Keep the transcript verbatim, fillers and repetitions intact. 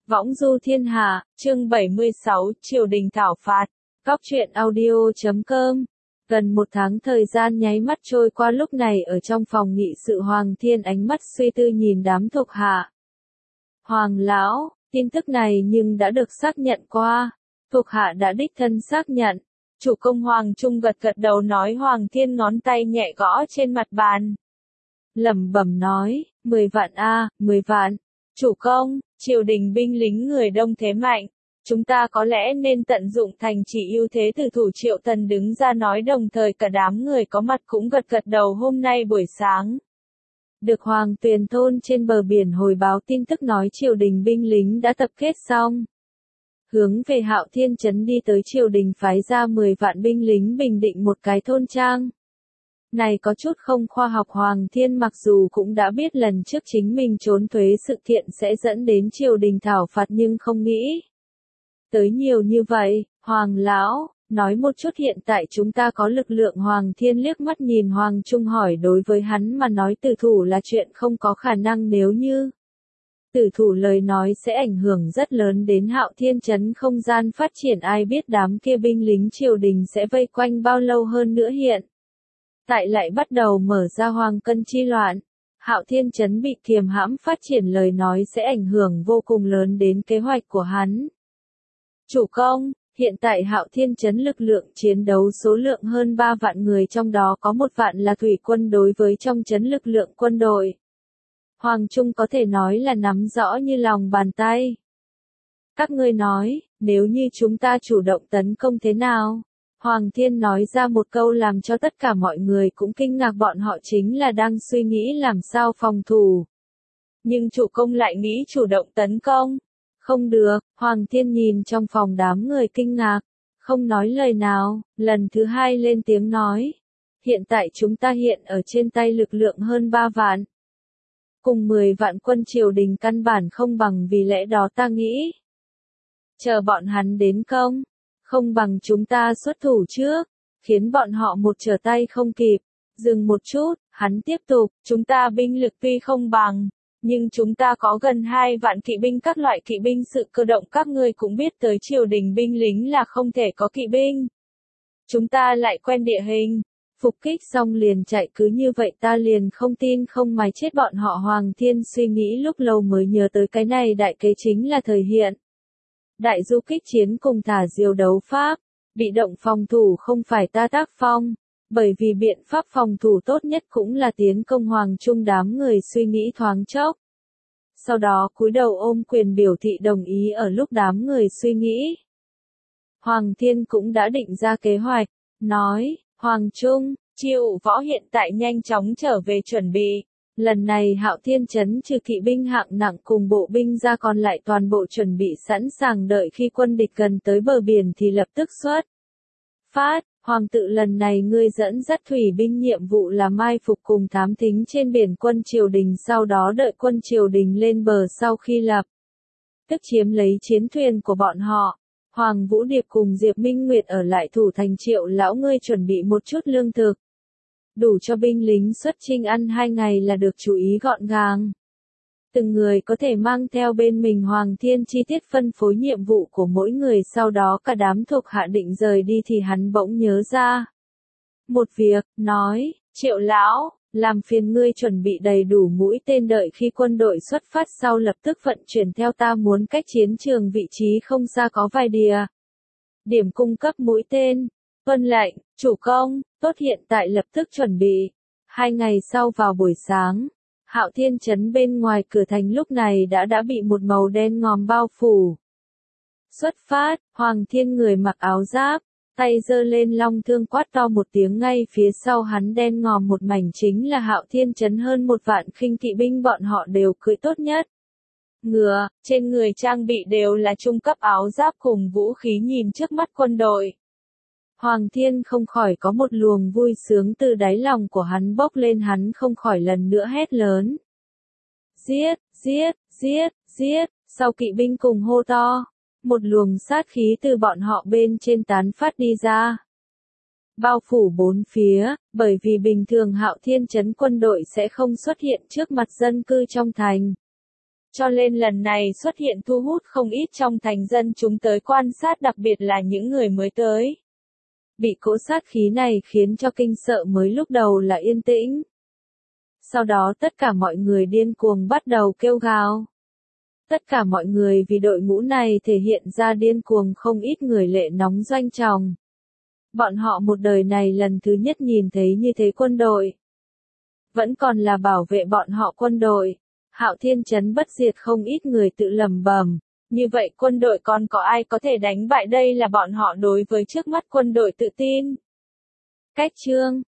Võng du thiên hạ, chương bảy mươi sáu, triều đình thảo phạt. Góc truyện audio chấm com. Gần một tháng thời gian nháy mắt trôi qua, lúc này ở trong phòng nghị sự Hoàng Thiên ánh mắt suy tư nhìn đám thuộc hạ. Hoàng lão, tin tức này nhưng đã được xác nhận qua. Thuộc hạ đã đích thân xác nhận. Chủ công Hoàng Trung gật gật đầu nói. Hoàng Thiên ngón tay nhẹ gõ trên mặt bàn. Lẩm bẩm nói, mười vạn a, mười vạn. Chủ công, triều đình binh lính người đông thế mạnh, chúng ta có lẽ nên tận dụng thành trì ưu thế. Từ thủ Triệu Tần đứng ra nói, đồng thời cả đám người có mặt cũng gật gật đầu. Hôm nay buổi sáng, được Hoàng Tuyền thôn trên bờ biển hồi báo tin tức nói triều đình binh lính đã tập kết xong, hướng về Hạo Thiên trấn đi tới. Triều đình phái ra mười vạn binh lính bình định một cái thôn trang. Này có chút không khoa học. Hoàng Thiên mặc dù cũng đã biết lần trước chính mình trốn thuế sự kiện sẽ dẫn đến triều đình thảo phạt, nhưng không nghĩ tới nhiều như vậy. Hoàng lão, nói một chút hiện tại chúng ta có lực lượng. Hoàng Thiên liếc mắt nhìn Hoàng Trung hỏi, đối với hắn mà nói tử thủ là chuyện không có khả năng. Nếu như tử thủ lời nói sẽ ảnh hưởng rất lớn đến Hạo Thiên trấn không gian phát triển. Ai biết đám kia binh lính triều đình sẽ vây quanh bao lâu hơn nữa. Hiện tại lại bắt đầu mở ra Hoàng Cân chi loạn, Hạo Thiên trấn bị kiềm hãm phát triển lời nói sẽ ảnh hưởng vô cùng lớn đến kế hoạch của hắn. Chủ công, hiện tại Hạo Thiên trấn lực lượng chiến đấu số lượng hơn ba vạn người, trong đó có một vạn là thủy quân. Đối với trong trấn lực lượng quân đội, Hoàng Trung có thể nói là nắm rõ như lòng bàn tay. Các ngươi nói, nếu như chúng ta chủ động tấn công thế nào? Hoàng Thiên nói ra một câu làm cho tất cả mọi người cũng kinh ngạc. Bọn họ chính là đang suy nghĩ làm sao phòng thủ. Nhưng chủ công lại nghĩ chủ động tấn công. Không được. Hoàng Thiên nhìn trong phòng đám người kinh ngạc, không nói lời nào. Lần thứ hai lên tiếng nói, hiện tại chúng ta hiện ở trên tay lực lượng hơn ba vạn. Cùng mười vạn quân triều đình căn bản không bằng, vì lẽ đó ta nghĩ chờ bọn hắn đến công, không bằng chúng ta xuất thủ trước, khiến bọn họ một trở tay không kịp. Dừng một chút, hắn tiếp tục, chúng ta binh lực tuy không bằng, nhưng chúng ta có gần hai vạn kỵ binh, các loại kỵ binh sự cơ động. Các ngươi cũng biết tới triều đình binh lính là không thể có kỵ binh. Chúng ta lại quen địa hình, phục kích xong liền chạy, cứ như vậy ta liền không tin không mài chết bọn họ. Hoàng Thiên suy nghĩ lúc lâu mới nhớ tới cái này đại kế chính là thời hiện đại du kích chiến cùng thả diều đấu pháp. Bị động phòng thủ không phải ta tác phong, bởi vì biện pháp phòng thủ tốt nhất cũng là tiến công. Hoàng Trung đám người suy nghĩ thoáng chốc, sau đó cúi đầu ôm quyền biểu thị đồng ý. Ở lúc đám người suy nghĩ, Hoàng Thiên cũng đã định ra kế hoạch, nói, Hoàng Trung, Triệu Võ hiện tại nhanh chóng trở về chuẩn bị. Lần này Hạo Thiên trấn trừ kỵ binh hạng nặng cùng bộ binh ra, còn lại toàn bộ chuẩn bị sẵn sàng, đợi khi quân địch gần tới bờ biển thì lập tức xuất phát. Hoàng tự, lần này ngươi dẫn dắt thủy binh, nhiệm vụ là mai phục cùng thám thính trên biển quân triều đình, sau đó đợi quân triều đình lên bờ, sau khi lập tức chiếm lấy chiến thuyền của bọn họ. Hoàng Vũ Điệp cùng Diệp Minh Nguyệt ở lại thủ thành. Triệu lão, ngươi chuẩn bị một chút lương thực, đủ cho binh lính xuất chinh ăn hai ngày là được. Chú ý gọn gàng, từng người có thể mang theo bên mình. Hoàng Thiên chi tiết phân phối nhiệm vụ của mỗi người, sau đó cả đám thuộc hạ định rời đi thì hắn bỗng nhớ ra một việc, nói, Triệu lão, làm phiền ngươi chuẩn bị đầy đủ mũi tên, đợi khi quân đội xuất phát sau lập tức vận chuyển theo ta. Muốn cách chiến trường vị trí không xa có vài địa điểm cung cấp mũi tên. Vâng lệnh, chủ công. Tốt, hiện tại lập tức chuẩn bị. Hai ngày sau vào buổi sáng, Hạo Thiên trấn bên ngoài cửa thành lúc này đã đã bị một màu đen ngòm bao phủ. Xuất phát, Hoàng Thiên người mặc áo giáp, tay giơ lên long thương quát to một tiếng, ngay phía sau hắn đen ngòm một mảnh chính là Hạo Thiên trấn hơn một vạn khinh kỵ binh. Bọn họ đều cưỡi tốt nhất ngựa, trên người trang bị đều là trung cấp áo giáp cùng vũ khí. Nhìn trước mắt quân đội, Hoàng Thiên không khỏi có một luồng vui sướng từ đáy lòng của hắn bốc lên. Hắn không khỏi lần nữa hét lớn, giết, giết, giết, giết. Sau kỵ binh cùng hô to, một luồng sát khí từ bọn họ bên trên tán phát đi ra, bao phủ bốn phía. Bởi vì bình thường Hạo Thiên trấn quân đội sẽ không xuất hiện trước mặt dân cư trong thành, cho nên lần này xuất hiện thu hút không ít trong thành dân chúng tới quan sát, đặc biệt là những người mới tới. Bị cỗ sát khí này khiến cho kinh sợ mới lúc đầu là yên tĩnh. Sau đó tất cả mọi người điên cuồng bắt đầu kêu gào. Tất cả mọi người vì đội ngũ này thể hiện ra điên cuồng, không ít người lệ nóng doanh trọng. Bọn họ một đời này lần thứ nhất nhìn thấy như thế quân đội. Vẫn còn là bảo vệ bọn họ quân đội. Hạo Thiên trấn bất diệt, không ít người tự lẩm bẩm. Như vậy quân đội còn có ai có thể đánh bại đây, là bọn họ đối với trước mắt quân đội tự tin. Cách chương